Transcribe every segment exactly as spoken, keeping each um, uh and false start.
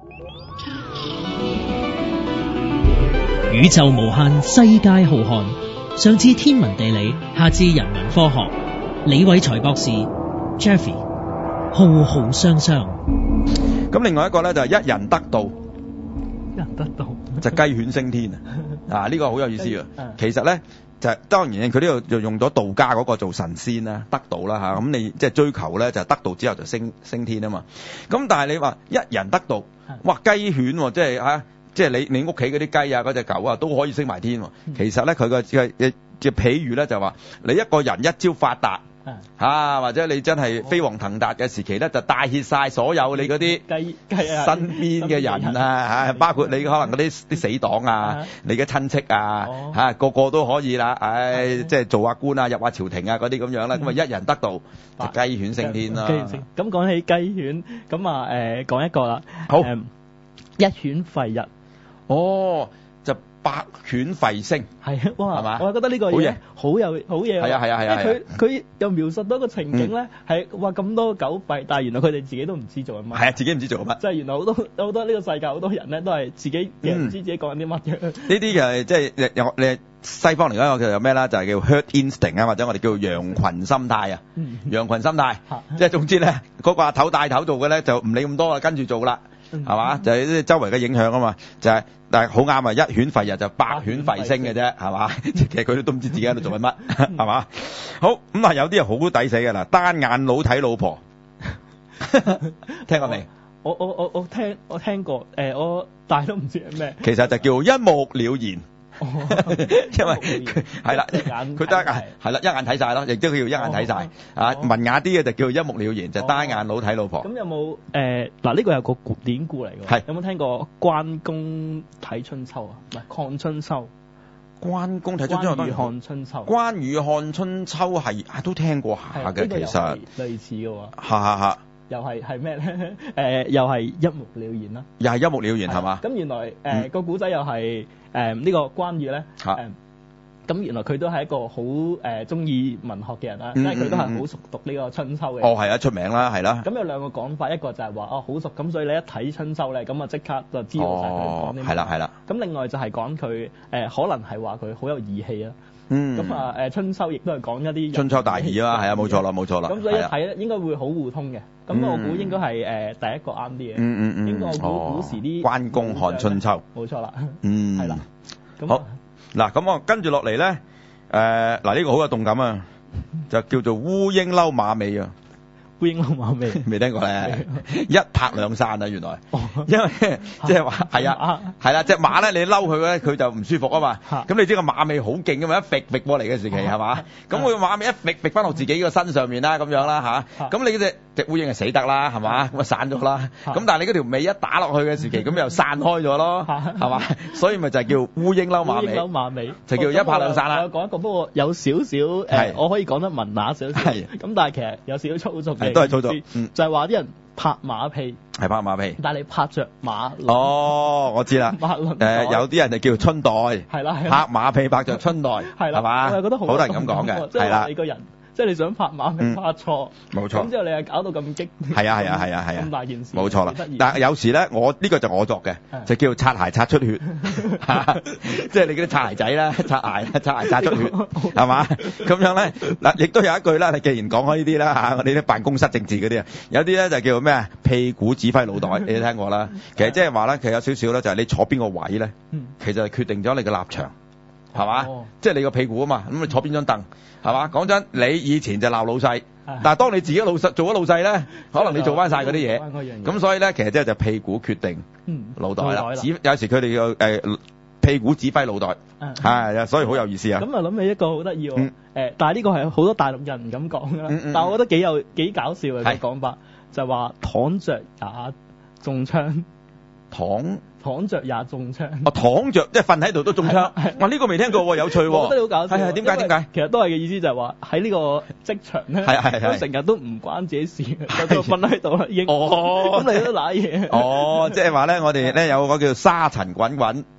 宇宙無限，世界浩瀚。上至天文地理，下至人文科學，李偉才博士 Jeffy 浩浩雙雙。 咁另外一個咧就係一人得道， 一人得道就雞犬升天啊！啊，呢個好有意思啊！其實咧就係當然佢呢度就用咗道家嗰個做神仙啦，得道啦嚇。咁你即係追求咧就係得道之後就升升天啊嘛。咁但係你話一人得道，哇雞犬喎，即係嚇。即係你你屋企嗰啲雞啊，嗰隻狗啊，都可以升埋天喎。其實咧，佢個嘅嘅嘅譬喻咧就話，你一個人一朝發達，嚇、啊、或者你真係飛黃騰達嘅時期咧，就帶挈晒所有你嗰啲雞雞啊身邊嘅人啊，嚇，包括你可能嗰啲啲死黨啊，你嘅親戚啊，嚇、 哦啊、個個都可以啦。唉、哎，即係做下官啊，入下朝廷啊嗰啲咁樣啦。咁、嗯、啊一人得道，就雞犬升天啦。 咁講起雞犬，咁啊誒講一個啦。 好， 嗯、一犬吠日。 哦，就百犬吠聲， 係啊，哇，係嘛？我覺得呢個好嘢， 好有好嘢。 係啊係啊係啊！ 佢佢又描述到一個情景咧，係話咁多狗吠，但係原來佢哋自己都唔知做緊乜。 係啊，自己唔知做緊乜。 即係原來好多好多呢個世界好多人咧，都係自己嘅唔知自己講緊啲乜嘅。呢啲就係即係有你西方嚟講，我哋有咩啦？就係叫 herd instinct 啊，或者我哋叫羊群心態啊。羊群心態，即係總之咧，嗰個阿頭帶頭做嘅咧，就唔理咁多啦，跟住做啦。係嘛？就係啲周圍嘅影響啊嘛，就係、是，但係好啱啊！一犬吠日就百犬吠聲嘅啫，係嘛？其實佢都唔知自己喺度做緊乜，係嘛？好咁啊，有啲係好抵死嘅啦，單眼佬睇老婆，聽過未？ 我我我我聽我聽過，誒、呃、我但係都唔知係咩。 其實就叫一目了然。因為佢係啦，佢得一眼係啦，一眼睇晒咯，亦都叫一眼睇晒啊。文雅啲嘅就叫一目了然，就單眼佬睇老婆。 咁有冇誒嗱？呢個有個典故嚟嘅，係有冇聽過關公睇春秋啊？唔係看春秋。 關公睇春秋， 關羽看春秋。 關羽看春秋係啊，都聽過下嘅，其實類似嘅喎。 嚇嚇嚇！ 又係係咩咧？誒，又係一目了然啦。 又係一目了然係嘛？ 咁原來誒個古仔又係誒呢個關羽咧。誒咁原來佢都係一個好誒中意文學嘅人啦，因為佢都係好熟讀呢個春秋嘅。 哦，係啊，出名啦，係啦。 咁有兩個講法，一個就係話哦好熟，咁所以你一睇春秋咧，咁啊即刻就知道曬佢講啲乜。係啦係啦。咁另外就係講佢誒可能係話佢好有義氣啦。嗯，咁啊，誒春秋亦都係講一啲春秋大義啦，係啊，冇錯啦，冇錯啦。 咁所以一睇咧，應該會好互通嘅。咁我估應該係誒第一個啱啲嘅。嗯嗯嗯。應該我估古時啲關公看春秋。 冇錯啦。 嗯。 係啦。 好。嗱，咁我跟住落嚟咧，誒嗱呢個好有動感啊，就叫做烏蠅嬲馬尾啊。 烏蠅嬲馬尾未聽過咧，一拍兩散啊原來，因為即係話係啊，係啦，隻馬咧你嬲佢咧，佢就唔舒服啊嘛。咁你知個馬尾好勁噶嘛，一揈揈過嚟嘅時期係嘛，咁佢馬尾一揈揈翻落自己個身上面啦，咁樣啦嚇。咁你嗰隻隻烏蠅係死得啦，係嘛，咁啊散咗啦。咁但係你嗰條尾一打落去嘅時期，咁又散開咗咯，係嘛，所以咪就係叫烏蠅嬲馬尾。烏蠅嬲馬尾就叫一拍兩散啦。 我講一個，不過有少少誒，我可以講得文雅少少。係。咁但係其實有少少粗俗嘅。 都係操作， 嗯，就係話啲人拍馬屁， 係拍馬屁， 但係你拍着馬， 哦，我知啦，誒，有啲人就叫春袋，係啦，拍馬屁拍着春袋，係啦，係嘛， 我係覺得好多人咁講嘅，係啦， 你個人。即係你想拍馬屁拍錯，冇錯。咁之後你又搞到咁激， 係啊係啊係啊係啊， 咁大件事， 冇錯啦。但係有時咧，我呢個就我作嘅，就叫擦鞋擦出血，即係你嗰啲擦鞋仔啦，擦鞋擦鞋擦出血，係嘛？咁樣咧嗱，亦都有一句啦。你既然講開呢啲啦嚇，我哋啲辦公室政治嗰啲啊，有啲咧就叫咩啊？屁股指揮腦袋，你都聽過啦。其實即係話咧，其實有少少咧，就係你坐邊個位咧，其實係決定咗你嘅立場。係嘛？哦、即係你個屁股啊嘛，咁你坐邊張凳係嘛？講真，你以前就鬧老細，但係當你自己老細做咗老細咧，可能你做翻晒嗰啲嘢，咁所以咧，其實即係就屁股決定腦袋啦。指、嗯、有時佢哋個誒屁股指揮腦袋，係啊，所以好有意思啊。咁啊諗起一個好得意喎，誒、嗯，但係呢個係好多大陸人唔敢講㗎啦，嗯嗯、但係我覺得幾有幾搞笑嘅個講法，就係話躺着也中槍。躺躺着也中槍，哦，躺着即係瞓喺度都中槍，哇呢個未聽過喎，有趣喎，我覺得好搞笑，係係點解點解？其實都係嘅意思就係話喺呢個職場咧，係係係，成日都唔關自己事，就瞓喺度啦已經，哦，咁你都賴嘢，哦，即係話咧，我哋咧有個叫沙塵滾滾，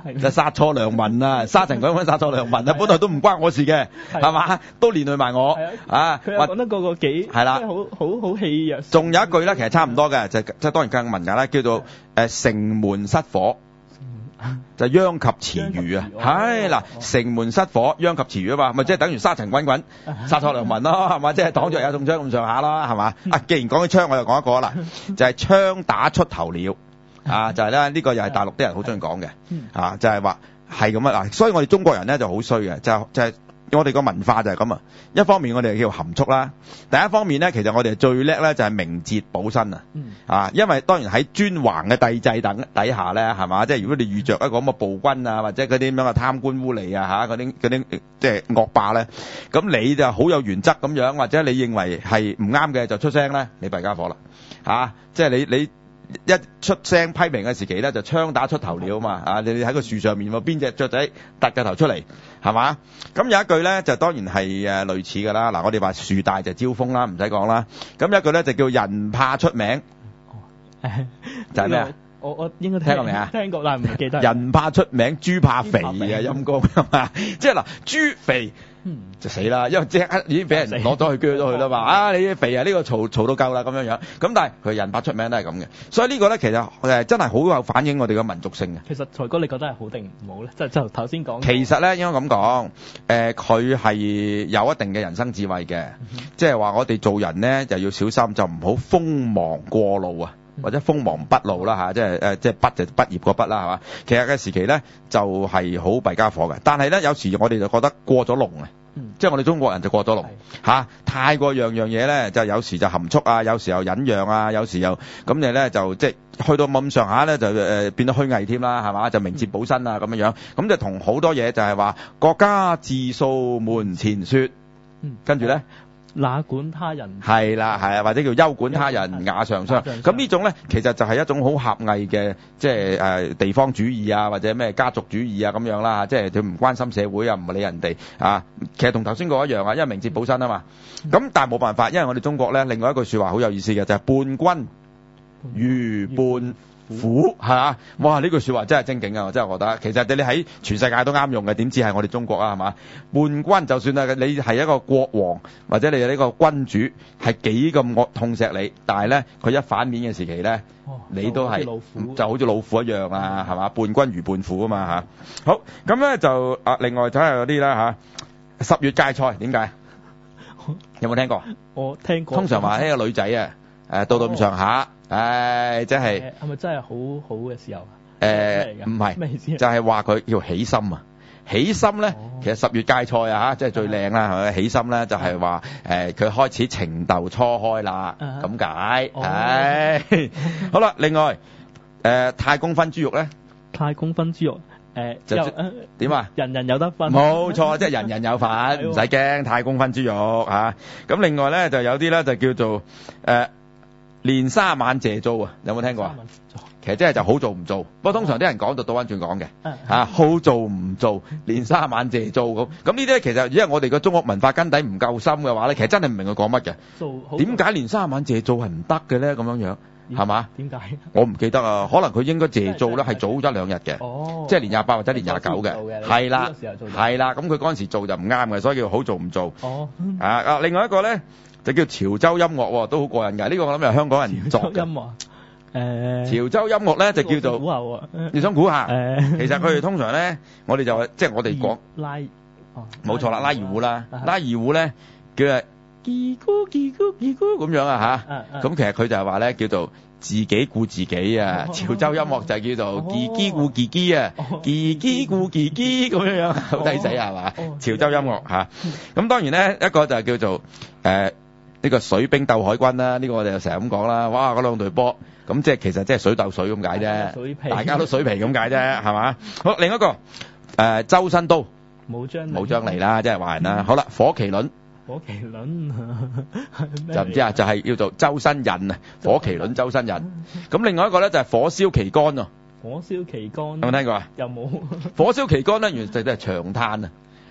就殺錯良民啊，沙塵滾滾殺錯良民啊，本來都唔關我事嘅，係嘛，都連累埋我啊。 佢又講得個個幾係啦， 好好好氣弱。 仲有一句咧，其實差唔多嘅，就即係當然更文雅啦，叫做誒城門失火。就殃及池魚啊，係嗱，城門失火，殃及池魚啊嘛，咪即係等於沙塵滾滾，殺錯良民咯，係嘛，即係擋著有中槍咁上下啦，係嘛。啊，既然講起槍，我又講一個啦，就係槍打出頭鳥啊，就係咧呢個又係大陸啲人好中意講嘅啊，就係話係咁啊嗱，所以我哋中國人咧就好衰嘅，就就係。我哋個文化就係咁啊，一方面我哋叫含蓄啦，第一方面咧，其實我哋最叻咧就係明哲保身啊，啊，因為當然喺專橫嘅帝制等底下咧，係嘛，即係如果你遇着一個咁嘅暴君啊，或者嗰啲咁樣嘅貪官污吏啊，嚇嗰啲嗰啲即係惡霸咧，咁你就好有原則咁樣，或者你認為係唔啱嘅就出聲咧，你弊家伙啦，嚇，即係你你。一出聲批評嘅時期咧，就槍打出頭鳥啊嘛！啊，你喺個樹上面喎，邊隻雀仔突個頭出嚟，係嘛？咁有一句咧，就當然係誒類似㗎啦。嗱，我哋話樹大就招風啦，唔使講啦。咁有一句咧就叫人怕出名，就係咩啊？ 我我應該聽， 聽過未啊？ 聽過，但係唔記得。 人怕出名，豬怕肥啊！陰公啊嘛，即係嗱，豬肥。嗯，就死啦，因為即刻已經俾人攞咗去鋸咗佢啦嘛。啊，你肥啊，呢、這個嘈嘈到夠啦咁樣樣。咁但係佢人怕出名都係咁嘅，所以呢個咧其實誒真係好有反映我哋嘅民族性嘅。 其實財哥你覺得係好定唔好咧？即係就頭先講。 其實咧應該咁講，誒佢係有一定嘅人生智慧嘅，即係話我哋做人咧就要小心，就唔好鋒芒過露啊。或者鋒芒不露啦嚇，即係誒，即係畢就畢業個畢啦，係嘛？其實嘅時期咧就係好弊家伙嘅，但係咧有時我哋就覺得過咗龍啊，嗯、即係我哋中國人就過咗龍嚇，太過樣樣嘢咧，就有時就含蓄啊，有時又忍讓啊，有時又咁你咧就即係去到咁上下咧就誒、呃、變到虛偽添啦，係嘛？就明哲保身啊咁樣樣，咁就同好多嘢就係話國家自掃門前雪，嗯、跟住咧。 哪管他人係啦，係啊，或者叫休管他人瓦上霜。咁呢種咧，其實就係一種好狹隘嘅，即係誒地方主義啊，或者咩家族主義啊咁樣啦。即係佢唔關心社會啊，唔理人哋啊。其實同頭先嗰一樣啊，因為明哲保身啊嘛。咁、嗯、但係冇辦法，因為我哋中國咧，另外一句説話好有意思嘅，就係、是、伴君如伴虎，係嘛？哇！呢句説話真係精警啊！我真係覺得，其實你喺全世界都啱用嘅，點知係我哋中國啊？係嘛？伴君就算係你係一個國王，或者你係呢個君主，係幾咁惡痛錫你，但係咧佢一反面嘅時期咧，哦、你都係就好似老虎一樣啊，係嘛？伴君如伴虎啊嘛嚇。好，咁咧就啊，另外就係嗰啲啦嚇，十月芥菜點解？有冇聽過？ 我聽過。通常話呢個女仔啊，誒到到咁上下。唉，真係係咪真係好好嘅時候啊？ 誒，唔係，就係話佢要起心啊！起心咧，其實十月芥菜啊嚇，即係最靚啦，係咪？起心咧就係話誒，佢開始情竇初開啦，咁解。唉，好啦，另外誒太公分豬肉咧， 太公分豬肉誒就點啊？ 人人有得分， 冇錯，即係人人有份，唔使驚太公分豬肉嚇。咁另外咧就有啲咧就叫做誒。連三晚謝做啊，有冇聽過啊？其實真係就好做唔做，不過通常啲人講就倒翻轉講嘅，嚇好做唔做，連三晚謝做咁。咁呢啲其實因為我哋個中國文化根底唔夠深嘅話咧，其實真係唔明佢講乜嘅。點解連三晚謝做係唔得嘅咧？咁樣樣係嘛？點解？我唔記得啊，可能佢應該謝做咧係早一兩日嘅，即係年廿八或者年廿九嘅，係啦，係啦。咁佢嗰陣時做就唔啱嘅，所以叫好做唔做。哦，啊啊，另外一個咧。就叫潮州音樂，都好過癮㗎。呢、這個我諗係香港人作嘅。潮州音樂，誒、呃，潮州音樂咧就叫做。估下喎。你想估下？誒、呃，其實佢哋通常咧，我哋就即係我哋講拉，哦，冇錯啦，拉二胡啦，拉二胡咧叫係嘰咕嘰咕嘰咕咁樣啊吓。咁其實佢就係話咧叫做自己顧自己啊。潮州音樂就係叫做嘰嘰顧嘰嘰啊，嘰嘰顧嘰嘰咁樣樣，好抵死係嘛？潮州音樂吓。咁當然咧一個就係叫做誒。呢個水兵鬥海軍啦，呢、這個我哋就成日咁講啦。哇，嗰兩隊波，咁即係其實即係水鬥水咁解啫，大家都水皮咁解啫，係嘛？好，另一個誒、呃、周身刀，冇張冇張嚟啦，即係話人啦。好啦，火麒麟，火麒麟就唔知啊，就係、是、叫做周身刃啊，火麒麟周身刃。咁另外一個咧就係火燒旗杆啊，火燒旗杆有冇聽過啊？有冇？火燒旗杆咧，原來就係長嘆啊。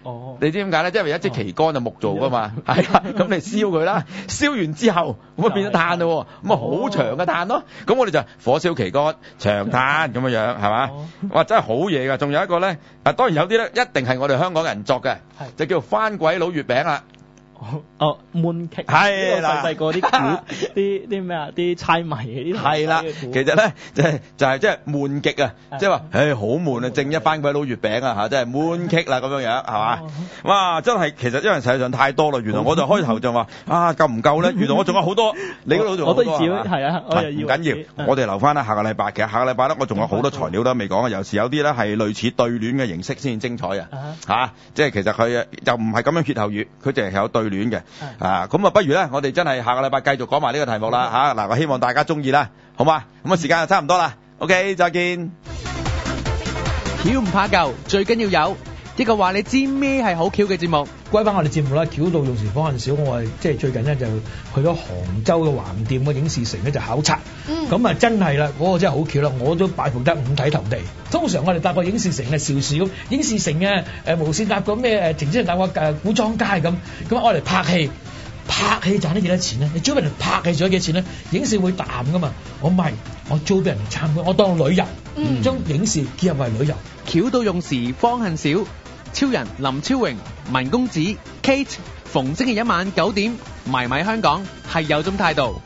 哦， 你知點解咧？因為一支旗杆就木做噶嘛，係啊，咁你燒佢啦，燒完之後咁啊變咗炭咯，咁啊好長嘅炭咯，咁我哋就火燒旗杆，長炭咁樣樣係嘛？哇，真係好嘢㗎！仲有一個咧，啊當然有啲咧一定係我哋香港人作嘅，就叫番鬼佬月餅啦。 哦，悶劇係啦，細細個啲古啲啲咩啊，啲猜謎嗰啲係啦，其實咧就係就係即係悶極啊，即係話誒好悶啊，正一番鬼佬月餅啊嚇，真係悶極啦咁樣樣係嘛？哇，真係其實因為實際上太多啦，原來我就開頭就話啊夠唔夠咧？原來我仲有好多，你嗰度仲有好多係啊，我又要唔緊要，我哋留翻啦，下個禮拜其實下個禮拜咧，我仲有好多材料都未講啊，有時有啲咧係類似對聯嘅形式先精彩啊嚇，即係其實佢又唔係咁樣歇後語，佢淨係有對聯嘅啊，咁啊不如咧，我哋真係下個禮拜繼續講埋呢個題目啦嚇，嗱我希望大家中意啦，好嘛？咁啊時間就差唔多啦 ，OK 再見。 橋唔怕舊，最緊要有一個話你知咩係好橋嘅節目。 歸翻我哋節目啦，橋到用時方恨少，我係即係最近咧就去咗杭州嘅橫店嘅影視城咧就考察，咁啊、嗯、真係啦，嗰、嗰個真係好橋啦，我都拜服得五體投地。通常我哋搭過影視城嘅邵氏咁，影視城嘅誒無線搭過咩誒，停車場搭過誒古裝街咁，咁我嚟拍戲。拍戲賺得幾多錢咧？你租俾人拍戲賺咗幾多錢咧？影視會淡噶嘛？我唔係，我租俾人嚟參觀，我當旅遊，將、嗯、影視結合為旅遊。 橋到用時方恨少，超人林超榮、文公子 Kate， 逢星期一晚九點，迷迷香港係有種態度。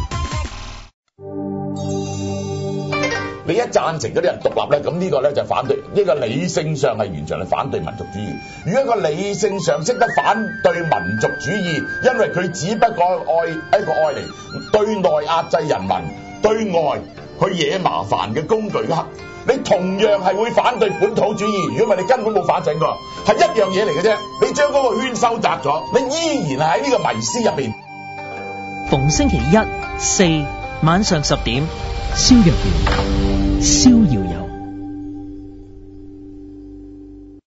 你一贊成嗰啲人獨立咧，咁呢個咧就反對，呢個理性上係完全係反對民族主義。如果一個理性上識得反對民族主義，因為佢只不過愛一個愛嚟對內壓制人民，對外去惹麻煩嘅工具啦。你同樣係會反對本土主義，如果唔係你根本冇反省過，係一樣嘢嚟嘅啫。你將嗰個圈收窄咗，你依然係喺呢個迷思入邊。 逢星期一、四晚上十點，蕭若元、逍遙遊。